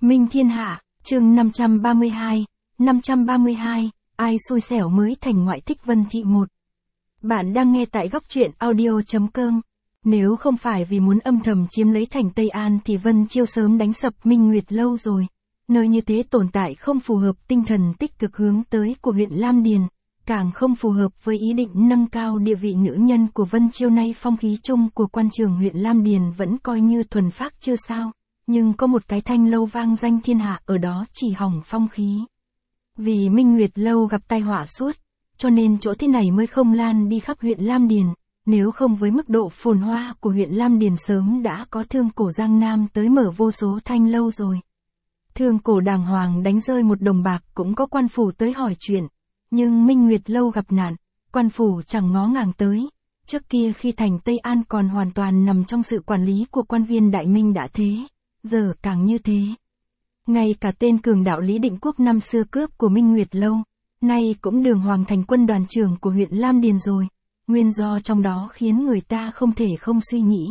Minh Thiên Hạ, chương 532, ai xui xẻo mới thành ngoại thích Vân Thị một. Bạn đang nghe tại góc truyện audio.com. Nếu không phải vì muốn âm thầm chiếm lấy thành Tây An thì Vân Chiêu sớm đánh sập Minh Nguyệt lâu rồi. Nơi như thế tồn tại không phù hợp tinh thần tích cực hướng tới của huyện Lam Điền, càng không phù hợp với ý định nâng cao địa vị nữ nhân của Vân Chiêu. Nay phong khí chung của quan trường huyện Lam Điền vẫn coi như thuần phác chưa sao, nhưng có một cái thanh lâu vang danh thiên hạ ở đó chỉ hỏng phong khí. Vì Minh Nguyệt lâu gặp tai họa suốt, cho nên chỗ thế này mới không lan đi khắp huyện Lam Điền, nếu không với mức độ phồn hoa của huyện Lam Điền sớm đã có thương cổ Giang Nam tới mở vô số thanh lâu rồi. Thương cổ đàng hoàng đánh rơi một đồng bạc cũng có quan phủ tới hỏi chuyện, nhưng Minh Nguyệt lâu gặp nạn, quan phủ chẳng ngó ngàng tới. Trước kia khi thành Tây An còn hoàn toàn nằm trong sự quản lý của quan viên Đại Minh đã thế, giờ càng như thế. Ngay cả tên cường đạo Lý Định Quốc năm xưa cướp của Minh Nguyệt lâu, nay cũng đường hoàng thành quân đoàn trưởng của huyện Lam Điền rồi. Nguyên do trong đó khiến người ta không thể không suy nghĩ.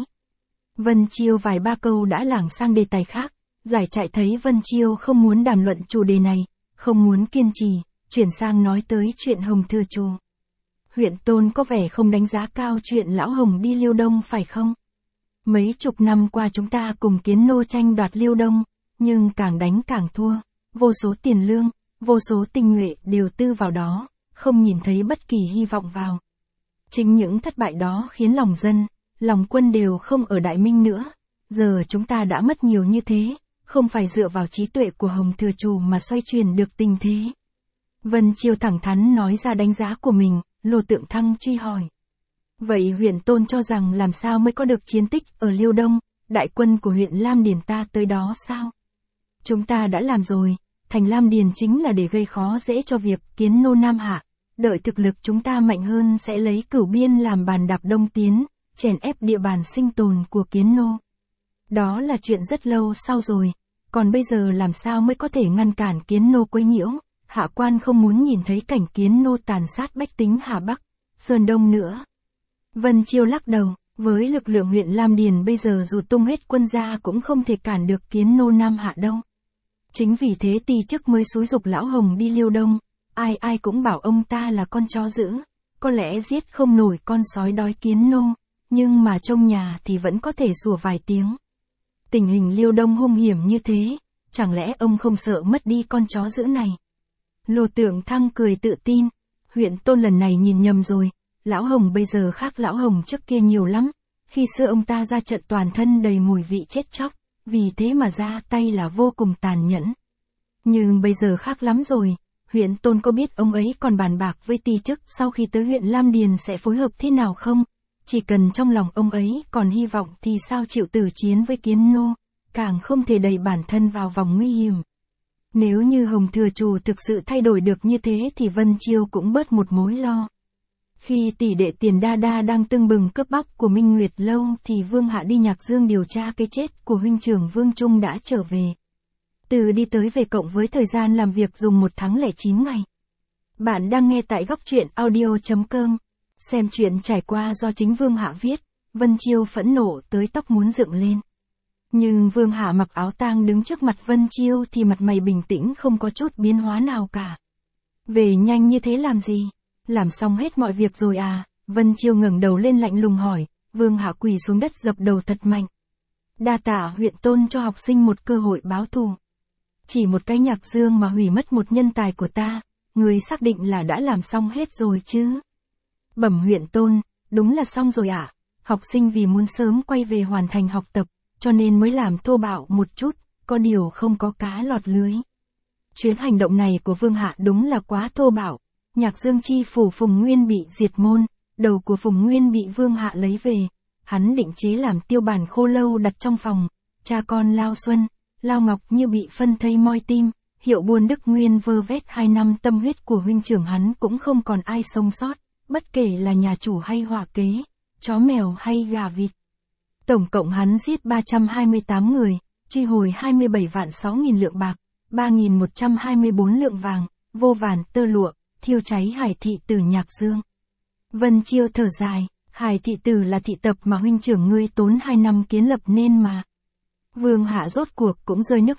Vân Chiêu vài ba câu đã lảng sang đề tài khác, giải chạy thấy Vân Chiêu không muốn đàm luận chủ đề này, không muốn kiên trì, chuyển sang nói tới chuyện Hồng Thừa Trù. Huyện Tôn có vẻ không đánh giá cao chuyện lão Hồng đi Liêu Đông phải không? Mấy chục năm qua chúng ta cùng Kiến Nô tranh đoạt Liêu Đông, nhưng càng đánh càng thua, vô số tiền lương, vô số tinh nhuệ đều tư vào đó, không nhìn thấy bất kỳ hy vọng vào. Chính những thất bại đó khiến lòng dân, lòng quân đều không ở Đại Minh nữa. Giờ chúng ta đã mất nhiều như thế, không phải dựa vào trí tuệ của Hồng Thừa Trù mà xoay chuyển được tình thế. Vân Chiêu thẳng thắn nói ra đánh giá của mình. Lô Tượng Thăng truy hỏi. Vậy huyện Tôn cho rằng làm sao mới có được chiến tích ở Liêu Đông, đại quân của huyện Lam Điền ta tới đó sao? Chúng ta đã làm rồi, thành Lam Điền chính là để gây khó dễ cho việc Kiến Nô Nam hạ. Đợi thực lực chúng ta mạnh hơn sẽ lấy Cửu Biên làm bàn đạp Đông tiến, chèn ép địa bàn sinh tồn của Kiến Nô. Đó là chuyện rất lâu sau rồi, còn bây giờ làm sao mới có thể ngăn cản Kiến Nô quấy nhiễu? Hạ quan không muốn nhìn thấy cảnh Kiến Nô tàn sát bách tính Hà Bắc, Sơn Đông nữa. Vân Chiêu lắc đầu, với lực lượng huyện Lam Điền bây giờ dù tung hết quân ra cũng không thể cản được Kiến Nô Nam hạ đâu. Chính vì thế ti chức mới xúi giục lão Hồng đi Liêu Đông, ai ai cũng bảo ông ta là con chó dữ, có lẽ giết không nổi con sói đói Kiến Nô, nhưng mà trong nhà thì vẫn có thể sủa vài tiếng. Tình hình Liêu Đông hung hiểm như thế, chẳng lẽ ông không sợ mất đi con chó dữ này? Lô Tượng Thăng cười tự tin, huyện Tôn lần này nhìn nhầm rồi, lão Hồng bây giờ khác lão Hồng trước kia nhiều lắm, khi xưa ông ta ra trận toàn thân đầy mùi vị chết chóc, vì thế mà ra tay là vô cùng tàn nhẫn. Nhưng bây giờ khác lắm rồi, huyện Tôn có biết ông ấy còn bàn bạc với ti chức sau khi tới huyện Lam Điền sẽ phối hợp thế nào không? Chỉ cần trong lòng ông ấy còn hy vọng thì sao chịu tử chiến với Kiến Nô, càng không thể đẩy bản thân vào vòng nguy hiểm. Nếu như Hồng Thừa Trù thực sự thay đổi được như thế thì Vân Chiêu cũng bớt một mối lo. Khi tỷ đệ Tiền Đa Đa đang tưng bừng cướp bóc của Minh Nguyệt lâu thì Vương Hạ đi Nhạc Dương điều tra cái chết của huynh trưởng Vương Trung đã trở về. Từ đi tới về cộng với thời gian làm việc dùng 1 tháng 09 ngày. Bạn đang nghe tại góc truyện audio.com. Xem chuyện trải qua do chính Vương Hạ viết, Vân Chiêu phẫn nộ tới tóc muốn dựng lên. Nhưng Vương Hạ mặc áo tang đứng trước mặt Vân Chiêu thì mặt mày bình tĩnh không có chút biến hóa nào cả. Về nhanh như thế làm gì? Làm xong hết mọi việc rồi à? Vân Chiêu ngẩng đầu lên lạnh lùng hỏi. Vương Hạ quỳ xuống đất dập đầu thật mạnh. Đa tạ huyện Tôn cho học sinh một cơ hội báo thù. Chỉ một cái Nhạc Dương mà hủy mất một nhân tài của ta, người xác định là đã làm xong hết rồi chứ? Bẩm huyện Tôn, đúng là xong rồi ạ. Học sinh vì muốn sớm quay về hoàn thành học tập, cho nên mới làm thô bạo một chút, có điều không có cá lọt lưới. Chuyến hành động này của Vương Hạ đúng là quá thô bạo. Nhạc Dương chi phủ Phùng Nguyên bị diệt môn, đầu của Phùng Nguyên bị Vương Hạ lấy về. Hắn định chế làm tiêu bản khô lâu đặt trong phòng. Cha con Lao Xuân, Lao Ngọc như bị phân thây moi tim. Hiệu buôn Đức Nguyên vơ vét 2 năm tâm huyết của huynh trưởng hắn cũng không còn ai sống sót, bất kể là nhà chủ hay hỏa kế, chó mèo hay gà vịt. Tổng cộng hắn giết 328 người, truy hồi 27 vạn 6.000 lượng bạc, 3.124 lượng vàng, vô vàn tơ lụa, thiêu cháy Hải Thị Tử Nhạc Dương. Vân Chiêu thở dài, Hải Thị Tử là thị tập mà huynh trưởng ngươi tốn 2 năm kiến lập nên mà. Vương Hạ rốt cuộc cũng rơi nước mắt,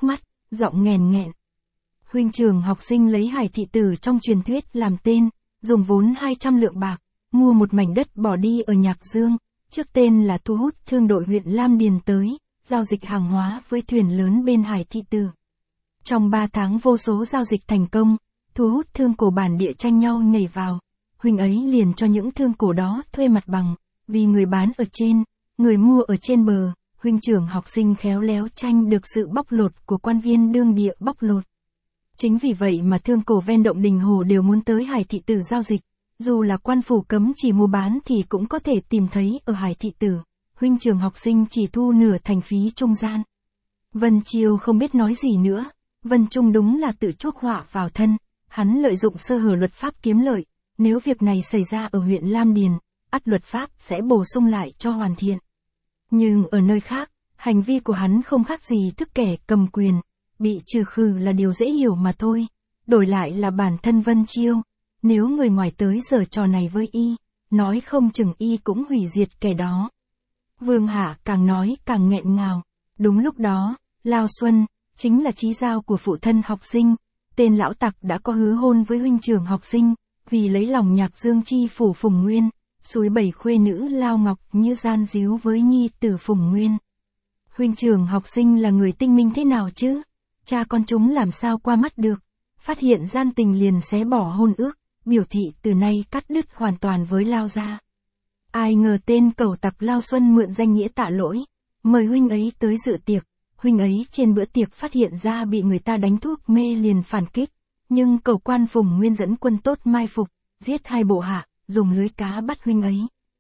giọng nghèn nghẹn. Huynh trưởng học sinh lấy Hải thị tử trong truyền thuyết làm tên, dùng vốn 200 lượng bạc, mua một mảnh đất bỏ đi ở Nhạc Dương, trước tên là thu hút thương đội huyện Lam Điền tới, giao dịch hàng hóa với thuyền lớn bên Hải thị tử. Trong 3 tháng vô số giao dịch thành công, thu hút thương cổ bản địa tranh nhau nhảy vào, huynh ấy liền cho những thương cổ đó thuê mặt bằng, vì người bán ở trên, người mua ở trên bờ, huynh trưởng học sinh khéo léo tranh được sự bóc lột của quan viên đương địa bóc lột. Chính vì vậy mà thương cổ ven động Đình Hồ đều muốn tới Hải thị tử giao dịch, dù là quan phủ cấm chỉ mua bán thì cũng có thể tìm thấy ở Hải thị tử, huynh trưởng học sinh chỉ thu nửa thành phí trung gian. Vân Chiêu không biết nói gì nữa, Vân Trung đúng là tự chuốc họa vào thân, hắn lợi dụng sơ hở luật pháp kiếm lợi, nếu việc này xảy ra ở huyện Lam Điền, ắt luật pháp sẽ bổ sung lại cho hoàn thiện. Nhưng ở nơi khác, hành vi của hắn không khác gì thức kẻ cầm quyền, bị trừ khử là điều dễ hiểu mà thôi, đổi lại là bản thân Vân Chiêu, nếu người ngoài tới giở trò này với y, nói không chừng y cũng hủy diệt kẻ đó. Vương Hạ càng nói càng nghẹn ngào, đúng lúc đó, Lao Xuân, chính là chí giao của phụ thân học sinh, tên lão tặc đã có hứa hôn với huynh trưởng học sinh, vì lấy lòng Nhạc Dương chi phủ Phùng Nguyên, suối bảy khuê nữ Lao Ngọc như gian díu với nhi tử Phùng Nguyên. Huynh trưởng học sinh là người tinh minh thế nào chứ? Cha con chúng làm sao qua mắt được? Phát hiện gian tình liền xé bỏ hôn ước, biểu thị từ nay cắt đứt hoàn toàn với Lao gia. Ai ngờ tên cẩu tặc Lao Xuân mượn danh nghĩa tạ lỗi, mời huynh ấy tới dự tiệc. Huynh ấy trên bữa tiệc phát hiện ra bị người ta đánh thuốc mê liền phản kích, nhưng cẩu quan Phùng Nguyên dẫn quân tốt mai phục, giết 2 bộ hạ, dùng lưới cá bắt huynh ấy.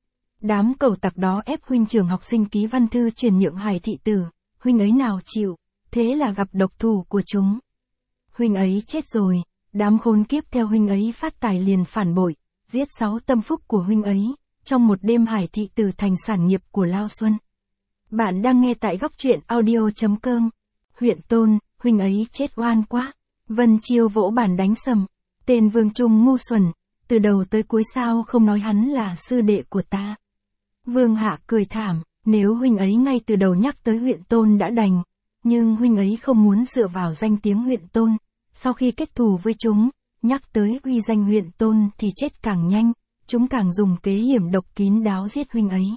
Đám cẩu tặc đó ép huynh trưởng học sinh ký văn thư chuyển nhượng Hải thị tử, huynh ấy nào chịu, thế là gặp độc thủ của chúng. Huynh ấy chết rồi, đám khốn kiếp theo huynh ấy phát tài liền phản bội, giết 6 tâm phúc của huynh ấy, trong một đêm Hải thị tử thành sản nghiệp của Lao Xuân. Bạn đang nghe tại góc truyện audio.com. Huyện Tôn, huynh ấy chết oan quá. Vân Chiêu vỗ bàn đánh sầm. Tên Vương Trung ngu xuẩn, từ đầu tới cuối sao không nói hắn là sư đệ của ta. Vương Hạ cười thảm, nếu huynh ấy ngay từ đầu nhắc tới huyện Tôn đã đành, nhưng huynh ấy không muốn dựa vào danh tiếng huyện Tôn, sau khi kết thù với chúng, nhắc tới uy danh huyện Tôn thì chết càng nhanh, chúng càng dùng kế hiểm độc kín đáo giết huynh ấy.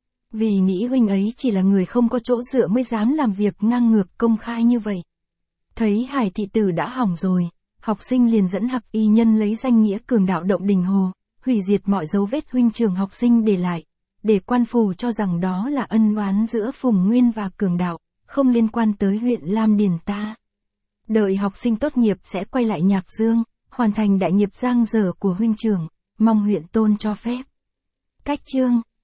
Vì nghĩ huynh ấy chỉ là người không có chỗ dựa mới dám làm việc ngang ngược công khai như vậy. Thấy Hải thị tử đã hỏng rồi, học sinh liền dẫn Hạc y nhân lấy danh nghĩa cường đạo động Đình Hồ, hủy diệt mọi dấu vết huynh trưởng học sinh để lại, để quan phủ cho rằng đó là ân oán giữa Phùng Nguyên và cường đạo, không liên quan tới huyện Lam Điền ta. Đợi học sinh tốt nghiệp sẽ quay lại Nhạc Dương, hoàn thành đại nghiệp giang dở của huynh trưởng, mong huyện Tôn cho phép. Cách chương